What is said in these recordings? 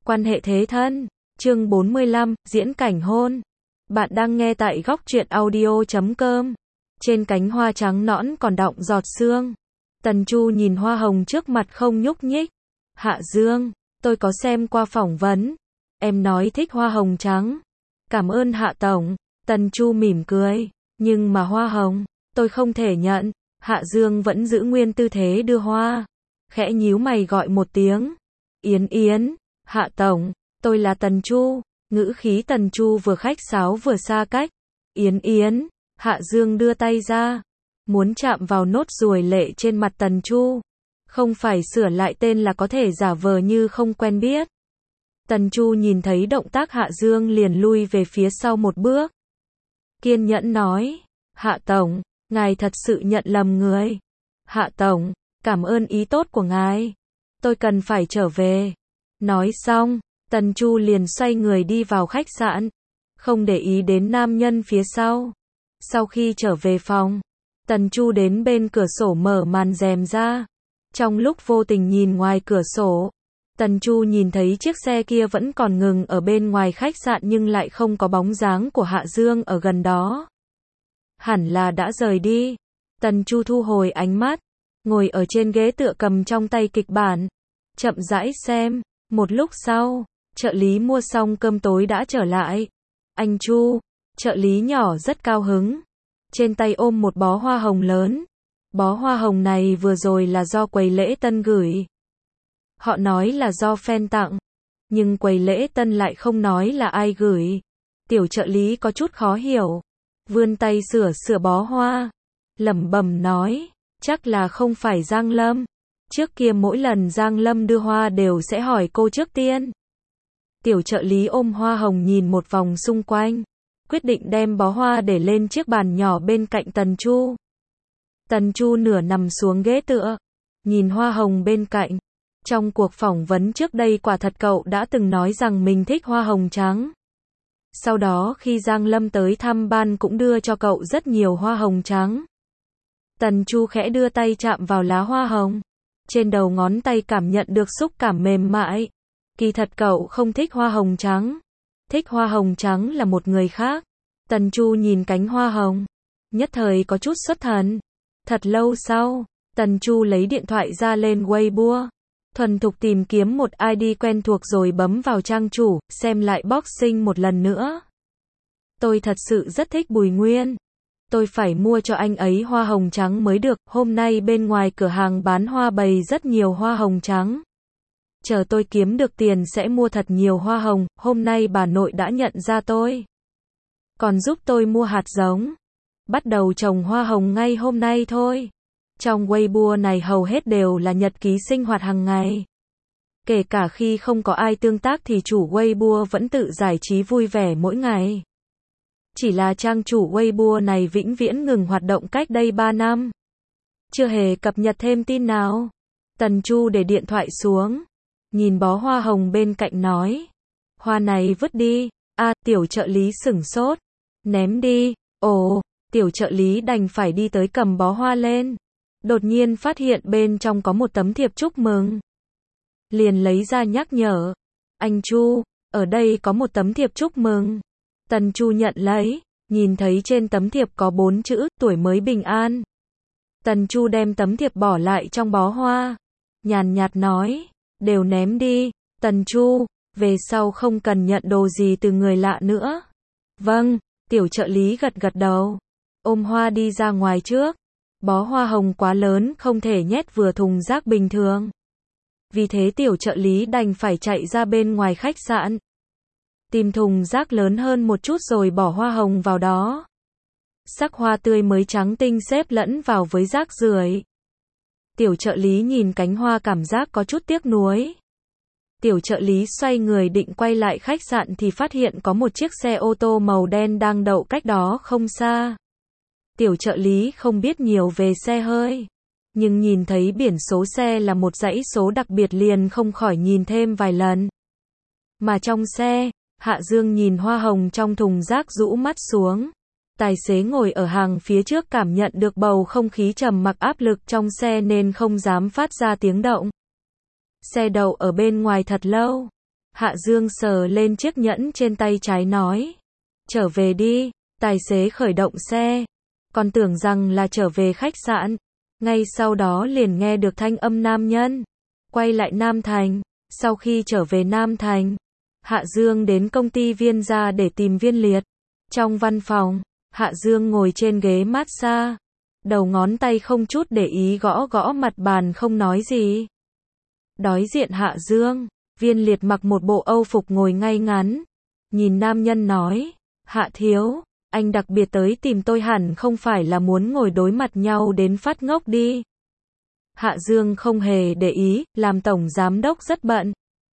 Quan hệ thế thân. Chương 45, diễn cảnh hôn. Bạn đang nghe tại góc truyện audio.com. Trên cánh hoa trắng nõn còn đọng giọt sương. Tần Chu nhìn hoa hồng trước mặt không nhúc nhích. Hạ Dương, tôi có xem qua phỏng vấn. Em nói thích hoa hồng trắng. Cảm ơn Hạ Tổng. Tần Chu mỉm cười. Nhưng mà hoa hồng, tôi không thể nhận. Hạ Dương vẫn giữ nguyên tư thế đưa hoa. Khẽ nhíu mày gọi một tiếng. Yến Yến. Hạ Tổng, tôi là Tần Chu. Ngữ khí Tần Chu vừa khách sáo vừa xa cách. Yến Yến. Hạ Dương đưa tay ra. Muốn chạm vào nốt ruồi lệ trên mặt Tần Chu. Không phải sửa lại tên là có thể giả vờ như không quen biết. Tần Chu nhìn thấy động tác Hạ Dương liền lui về phía sau một bước. Kiên nhẫn nói. Hạ Tổng, ngài thật sự nhận lầm người. Hạ Tổng, cảm ơn ý tốt của ngài. Tôi cần phải trở về. Nói xong, Tần Chu liền xoay người đi vào khách sạn. Không để ý đến nam nhân phía sau. Sau khi trở về phòng, Tần Chu đến bên cửa sổ mở màn rèm ra. Trong lúc vô tình nhìn ngoài cửa sổ, Tần Chu nhìn thấy chiếc xe kia vẫn còn ngừng ở bên ngoài khách sạn nhưng lại không có bóng dáng của Hạ Dương ở gần đó. Hẳn là đã rời đi. Tần Chu thu hồi ánh mắt, ngồi ở trên ghế tựa cầm trong tay kịch bản, chậm rãi xem. Một lúc sau, trợ lý mua xong cơm tối đã trở lại. Anh Chu, trợ lý nhỏ rất cao hứng. Trên tay ôm một bó hoa hồng lớn. Bó hoa hồng này vừa rồi là do quầy lễ tân gửi. Họ nói là do fan tặng. Nhưng quầy lễ tân lại không nói là ai gửi. Tiểu trợ lý có chút khó hiểu. Vươn tay sửa bó hoa. Lẩm bẩm nói. Chắc là không phải Giang Lâm. Trước kia mỗi lần Giang Lâm đưa hoa đều sẽ hỏi cô trước tiên. Tiểu trợ lý ôm hoa hồng nhìn một vòng xung quanh. Quyết định đem bó hoa để lên chiếc bàn nhỏ bên cạnh Tần Chu. Tần Chu nửa nằm xuống ghế tựa. Nhìn hoa hồng bên cạnh. Trong cuộc phỏng vấn trước đây quả thật cậu đã từng nói rằng mình thích hoa hồng trắng. Sau đó khi Giang Lâm tới thăm ban cũng đưa cho cậu rất nhiều hoa hồng trắng. Tần Chu khẽ đưa tay chạm vào lá hoa hồng. Trên đầu ngón tay cảm nhận được xúc cảm mềm mại. Kỳ thật cậu không thích hoa hồng trắng. Thích hoa hồng trắng là một người khác. Tần Chu nhìn cánh hoa hồng. Nhất thời có chút xuất thần. Thật lâu sau, Tần Chu lấy điện thoại ra lên Weibo. Thuần thục tìm kiếm một ID quen thuộc rồi bấm vào trang chủ, xem lại boxing một lần nữa. Tôi thật sự rất thích Bùi Nguyên. Tôi phải mua cho anh ấy hoa hồng trắng mới được. Hôm nay bên ngoài cửa hàng bán hoa bày rất nhiều hoa hồng trắng. Chờ tôi kiếm được tiền sẽ mua thật nhiều hoa hồng. Hôm nay bà nội đã nhận ra tôi. Còn giúp tôi mua hạt giống. Bắt đầu trồng hoa hồng ngay hôm nay thôi. Trong Weibo này hầu hết đều là nhật ký sinh hoạt hàng ngày. Kể cả khi không có ai tương tác thì chủ Weibo vẫn tự giải trí vui vẻ mỗi ngày. Chỉ là trang chủ Weibo này vĩnh viễn ngừng hoạt động cách đây 3 năm. Chưa hề cập nhật thêm tin nào. Tần Chu để điện thoại xuống. Nhìn bó hoa hồng bên cạnh nói. Hoa này vứt đi. Tiểu trợ lý sửng sốt. Ném đi. Ồ, tiểu trợ lý đành phải đi tới cầm bó hoa lên. Đột nhiên phát hiện bên trong có một tấm thiệp chúc mừng. Liền lấy ra nhắc nhở. Anh Chu, ở đây có một tấm thiệp chúc mừng. Tần Chu nhận lấy, nhìn thấy trên tấm thiệp có 4 chữ, tuổi mới bình an. Tần Chu đem tấm thiệp bỏ lại trong bó hoa. Nhàn nhạt nói, đều ném đi. Tần Chu, về sau không cần nhận đồ gì từ người lạ nữa. Vâng, tiểu trợ lý gật gật đầu. Ôm hoa đi ra ngoài trước. Bó hoa hồng quá lớn không thể nhét vừa thùng rác bình thường. Vì thế tiểu trợ lý đành phải chạy ra bên ngoài khách sạn. Tìm thùng rác lớn hơn một chút rồi bỏ hoa hồng vào đó. Sắc hoa tươi mới trắng tinh xếp lẫn vào với rác rưởi. Tiểu trợ lý nhìn cánh hoa cảm giác có chút tiếc nuối. Tiểu trợ lý xoay người định quay lại khách sạn thì phát hiện có một chiếc xe ô tô màu đen đang đậu cách đó không xa. Tiểu trợ lý không biết nhiều về xe hơi. Nhưng nhìn thấy biển số xe là một dãy số đặc biệt liền không khỏi nhìn thêm vài lần. Mà trong xe, Hạ Dương nhìn hoa hồng trong thùng rác rũ mắt xuống. Tài xế ngồi ở hàng phía trước cảm nhận được bầu không khí trầm mặc áp lực trong xe nên không dám phát ra tiếng động. Xe đậu ở bên ngoài thật lâu. Hạ Dương sờ lên chiếc nhẫn trên tay trái nói. Trở về đi. Tài xế khởi động xe. Còn tưởng rằng là trở về khách sạn. Ngay sau đó liền nghe được thanh âm nam nhân. Quay lại Nam Thành. Sau khi trở về Nam Thành, Hạ Dương đến công ty Viên gia để tìm Viên Liệt. Trong văn phòng, Hạ Dương ngồi trên ghế massage. Đầu ngón tay không chút để ý gõ gõ mặt bàn không nói gì. Đối diện Hạ Dương, Viên Liệt mặc một bộ âu phục ngồi ngay ngắn. Nhìn nam nhân nói, Hạ thiếu, anh đặc biệt tới tìm tôi hẳn không phải là muốn ngồi đối mặt nhau đến phát ngốc đi. Hạ Dương không hề để ý, làm tổng giám đốc rất bận.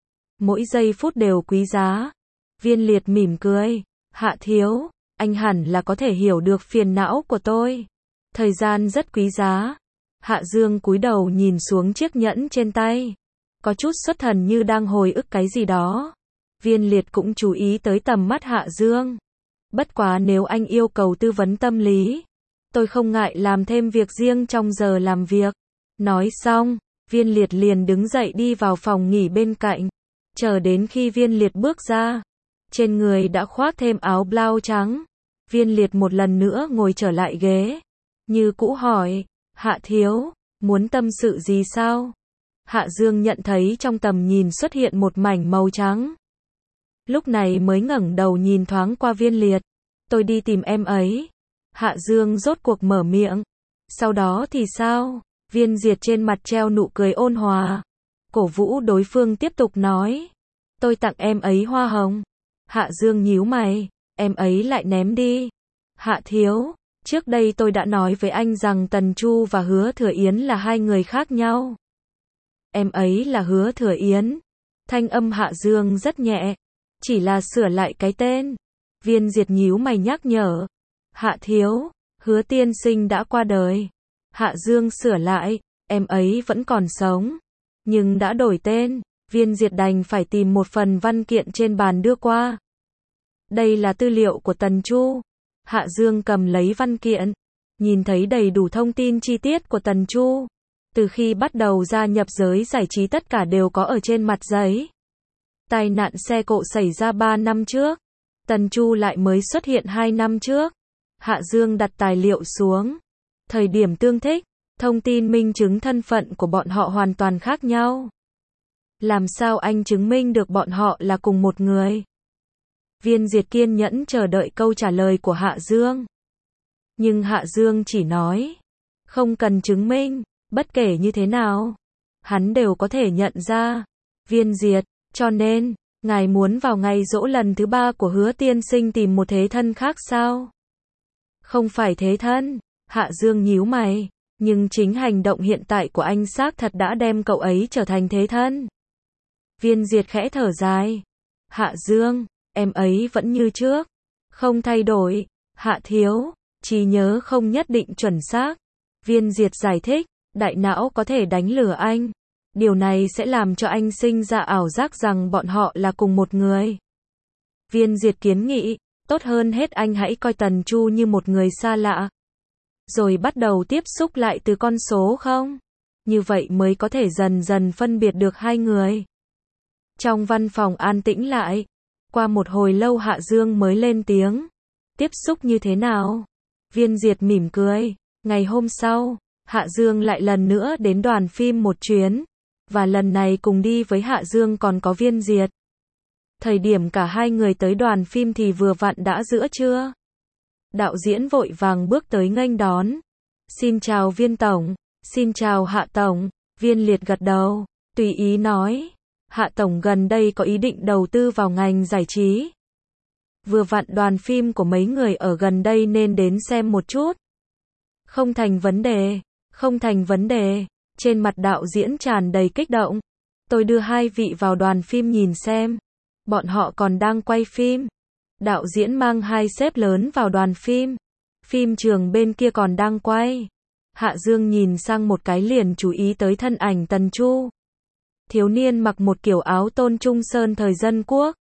Mỗi giây phút đều quý giá. Viên Liệt mỉm cười, Hạ thiếu, anh hẳn là có thể hiểu được phiền não của tôi. Thời gian rất quý giá. Hạ Dương cúi đầu nhìn xuống chiếc nhẫn trên tay. Có chút xuất thần như đang hồi ức cái gì đó. Viên Liệt cũng chú ý tới tầm mắt Hạ Dương. Bất quá nếu anh yêu cầu tư vấn tâm lý, tôi không ngại làm thêm việc riêng trong giờ làm việc. Nói xong, Viên Liệt liền đứng dậy đi vào phòng nghỉ bên cạnh. Chờ đến khi Viên Liệt bước ra, trên người đã khoác thêm áo blau trắng. Viên Liệt một lần nữa ngồi trở lại ghế. Như cũ hỏi, Hạ thiếu, muốn tâm sự gì sao? Hạ Dương nhận thấy trong tầm nhìn xuất hiện một mảnh màu trắng. Lúc này mới ngẩng đầu nhìn thoáng qua Viên Liệt. Tôi đi tìm em ấy. Hạ Dương rốt cuộc mở miệng. Sau đó thì sao? Viên Diệt trên mặt treo nụ cười ôn hòa. Cổ vũ đối phương tiếp tục nói. Tôi tặng em ấy hoa hồng. Hạ Dương nhíu mày. Em ấy lại ném đi. Hạ thiếu, trước đây tôi đã nói với anh rằng Tần Chu và Hứa Thừa Yến là hai người khác nhau. Em ấy là Hứa Thừa Yến. Thanh âm Hạ Dương rất nhẹ. Chỉ là sửa lại cái tên. Viên Diệt nhíu mày nhắc nhở. Hạ thiếu, Hứa tiên sinh đã qua đời. Hạ Dương sửa lại, em ấy vẫn còn sống. Nhưng đã đổi tên. Viên Diệt đành phải tìm một phần văn kiện trên bàn đưa qua. Đây là tư liệu của Tần Chu. Hạ Dương cầm lấy văn kiện. Nhìn thấy đầy đủ thông tin chi tiết của Tần Chu. Từ khi bắt đầu gia nhập giới giải trí tất cả đều có ở trên mặt giấy. Tai nạn xe cộ xảy ra 3 năm trước. Tần Chu lại mới xuất hiện 2 năm trước. Hạ Dương đặt tài liệu xuống. Thời điểm tương thích, thông tin minh chứng thân phận của bọn họ hoàn toàn khác nhau. Làm sao anh chứng minh được bọn họ là cùng một người? Viên Diệt kiên nhẫn chờ đợi câu trả lời của Hạ Dương. Nhưng Hạ Dương chỉ nói, không cần chứng minh, bất kể như thế nào, hắn đều có thể nhận ra. Viên Diệt, cho nên, ngài muốn vào ngày giỗ lần thứ 3 của Hứa tiên sinh tìm một thế thân khác sao? Không phải thế thân. Hạ Dương nhíu mày, nhưng chính hành động hiện tại của anh xác thật đã đem cậu ấy trở thành thế thân. Viên Diệt khẽ thở dài. Hạ Dương, em ấy vẫn như trước, không thay đổi. Hạ thiếu, trí nhớ không nhất định chuẩn xác. Viên Diệt giải thích, đại não có thể đánh lừa anh. Điều này sẽ làm cho anh sinh ra ảo giác rằng bọn họ là cùng một người. Viên Diệt kiến nghị, tốt hơn hết anh hãy coi Tần Chu như một người xa lạ. Rồi bắt đầu tiếp xúc lại từ con số không? Như vậy mới có thể dần dần phân biệt được hai người. Trong văn phòng an tĩnh lại. Qua một hồi lâu Hạ Dương mới lên tiếng. Tiếp xúc như thế nào? Viên Diệt mỉm cười. Ngày hôm sau, Hạ Dương lại lần nữa đến đoàn phim một chuyến. Và lần này cùng đi với Hạ Dương còn có Viên Diệt. Thời điểm cả hai người tới đoàn phim thì vừa vặn đã giữa trưa. Đạo diễn vội vàng bước tới nghênh đón. Xin chào Viên Tổng. Xin chào Hạ Tổng. Viên Liệt gật đầu, tùy ý nói. Hạ Tổng gần đây có ý định đầu tư vào ngành giải trí. Vừa vặn đoàn phim của mấy người ở gần đây nên đến xem một chút. Không thành vấn đề. Không thành vấn đề. Trên mặt đạo diễn tràn đầy kích động. Tôi đưa hai vị vào đoàn phim nhìn xem. Bọn họ còn đang quay phim. Đạo diễn mang hai sếp lớn vào đoàn phim. Phim trường bên kia còn đang quay. Hạ Dương nhìn sang một cái liền chú ý tới thân ảnh Tần Chu. Thiếu niên mặc một kiểu áo tôn trung sơn thời dân quốc.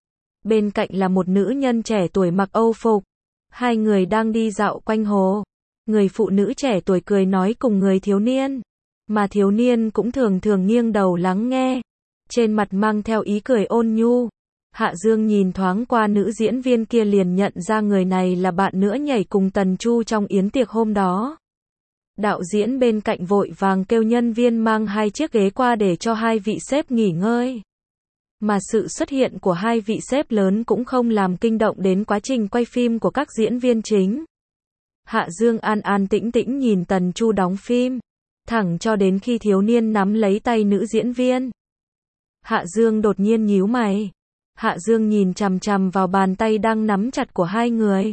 Bên cạnh là một nữ nhân trẻ tuổi mặc âu phục. Hai người đang đi dạo quanh hồ. Người phụ nữ trẻ tuổi cười nói cùng người thiếu niên. Mà thiếu niên cũng thường thường nghiêng đầu lắng nghe. trên mặt mang theo ý cười ôn nhu. Hạ Dương nhìn thoáng qua nữ diễn viên kia liền nhận ra người này là bạn nữa nhảy cùng Tần Chu trong yến tiệc hôm đó. Đạo diễn bên cạnh vội vàng kêu nhân viên mang 2 chiếc ghế qua để cho 2 vị sếp nghỉ ngơi. Mà sự xuất hiện của 2 vị sếp lớn cũng không làm kinh động đến quá trình quay phim của các diễn viên chính. Hạ Dương an an tĩnh tĩnh nhìn Tần Chu đóng phim, thẳng cho đến khi thiếu niên nắm lấy tay nữ diễn viên. Hạ Dương đột nhiên nhíu mày. Hạ Dương nhìn chằm chằm vào bàn tay đang nắm chặt của 2 người.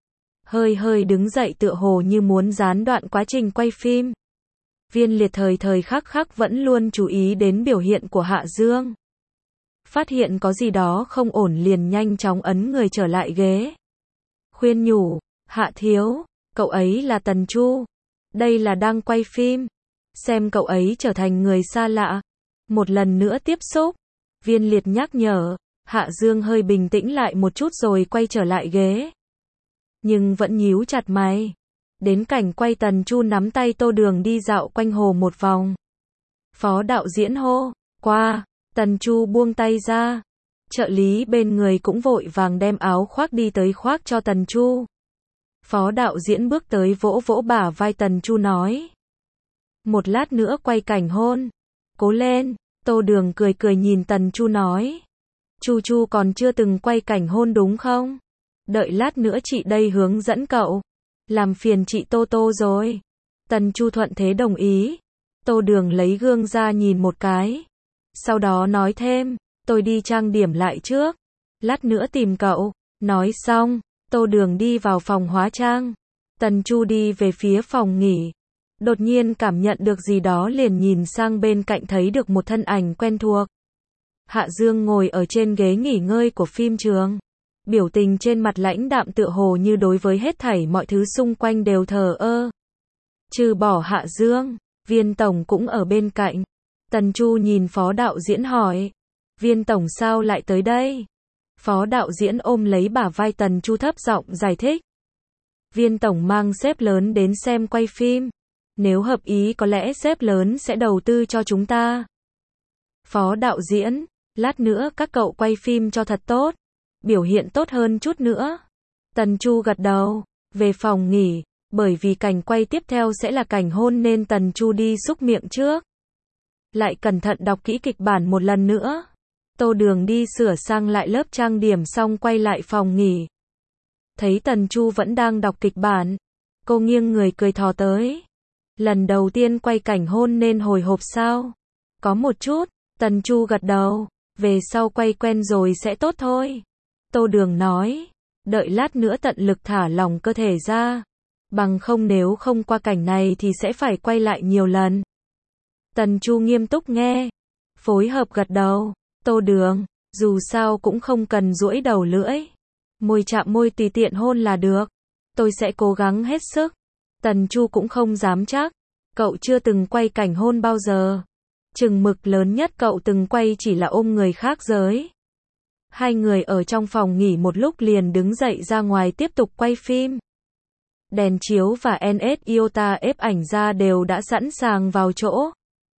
Hơi đứng dậy tựa hồ như muốn gián đoạn quá trình quay phim. Viên Liệt thời khắc vẫn luôn chú ý đến biểu hiện của Hạ Dương. Phát hiện có gì đó không ổn liền nhanh chóng ấn người trở lại ghế. Khuyên nhủ, Hạ thiếu, cậu ấy là Tần Chu. Đây là đang quay phim. Xem cậu ấy trở thành người xa lạ. Một lần nữa tiếp xúc. Viên Liệt nhắc nhở. Hạ Dương hơi bình tĩnh lại một chút rồi quay trở lại ghế. Nhưng vẫn nhíu chặt mày. Đến cảnh quay Tần Chu nắm tay Tô Đường đi dạo quanh hồ một vòng. Phó đạo diễn hô, qua, Tần Chu buông tay ra. Trợ lý bên người cũng vội vàng đem áo khoác đi tới khoác cho Tần Chu. Phó đạo diễn bước tới vỗ vỗ bả vai Tần Chu nói. Một lát nữa quay cảnh hôn. Cố lên, Tô Đường cười nhìn Tần Chu nói. Chu còn chưa từng quay cảnh hôn đúng không? Đợi lát nữa chị đây hướng dẫn cậu. Làm phiền chị Tô rồi. Tần Chu thuận thế đồng ý. Tô Đường lấy gương ra nhìn một cái. Sau đó nói thêm, tôi đi trang điểm lại trước. Lát nữa tìm cậu. Nói xong, Tô Đường đi vào phòng hóa trang. Tần Chu đi về phía phòng nghỉ. Đột nhiên cảm nhận được gì đó liền nhìn sang bên cạnh thấy được một thân ảnh quen thuộc. Hạ Dương ngồi ở trên ghế nghỉ ngơi của phim trường. Biểu tình trên mặt lãnh đạm tựa hồ như đối với hết thảy mọi thứ xung quanh đều thờ ơ. Trừ bỏ Hạ Dương, Viên tổng cũng ở bên cạnh. Tần Chu nhìn phó đạo diễn hỏi. Viên tổng sao lại tới đây? Phó đạo diễn ôm lấy bả vai Tần Chu thấp giọng giải thích. Viên tổng mang sếp lớn đến xem quay phim. Nếu hợp ý có lẽ sếp lớn sẽ đầu tư cho chúng ta. Phó đạo diễn, lát nữa các cậu quay phim cho thật tốt. Biểu hiện tốt hơn chút nữa. Tần Chu gật đầu, về phòng nghỉ, bởi vì cảnh quay tiếp theo sẽ là cảnh hôn nên Tần Chu đi xúc miệng trước. Lại cẩn thận đọc kỹ kịch bản một lần nữa. Tô Đường đi sửa sang lại lớp trang điểm xong quay lại phòng nghỉ. Thấy Tần Chu vẫn đang đọc kịch bản. Cô nghiêng người cười thò tới. Lần đầu tiên quay cảnh hôn nên hồi hộp sao? Có một chút, Tần Chu gật đầu. Về sau quay quen rồi sẽ tốt thôi. Tô Đường nói. Đợi lát nữa tận lực thả lỏng cơ thể ra. Bằng không nếu không qua cảnh này thì sẽ phải quay lại nhiều lần. Tần Chu nghiêm túc nghe. Phối hợp gật đầu. Tô Đường, dù sao cũng không cần duỗi đầu lưỡi. Môi chạm môi tùy tiện hôn là được. Tôi sẽ cố gắng hết sức. Tần Chu cũng không dám chắc. Cậu chưa từng quay cảnh hôn bao giờ. Chừng mực lớn nhất cậu từng quay chỉ là ôm người khác giới. Hai người ở trong phòng nghỉ một lúc liền đứng dậy ra ngoài tiếp tục quay phim. Đèn chiếu và NS Iota ép ảnh ra đều đã sẵn sàng vào chỗ.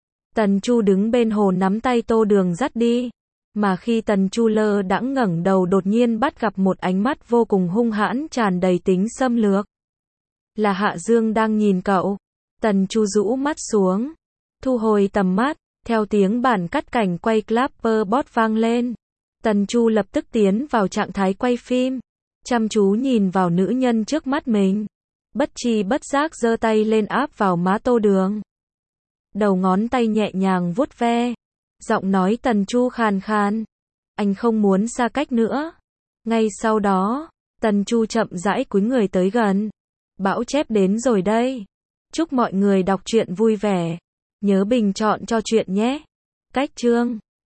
Tần Chu đứng bên hồ nắm tay Tô Đường dắt đi. Mà khi Tần Chu lơ đãng ngẩng đầu đột nhiên bắt gặp một ánh mắt vô cùng hung hãn tràn đầy tính xâm lược. Là Hạ Dương đang nhìn cậu. Tần Chu rũ mắt xuống. Thu hồi tầm mắt, theo tiếng bản cắt cảnh quay clapperbot vang lên. Tần Chu lập tức tiến vào trạng thái quay phim. Chăm chú nhìn vào nữ nhân trước mắt mình. Bất tri bất giác giơ tay lên áp vào má Tô Đường. Đầu ngón tay nhẹ nhàng vuốt ve. Giọng nói Tần Chu khàn khàn. Anh không muốn xa cách nữa. Ngay sau đó, Tần Chu chậm rãi cúi người tới gần. Bão chép đến rồi đây. Chúc mọi người đọc truyện vui vẻ. Nhớ bình chọn cho truyện nhé. Cách chương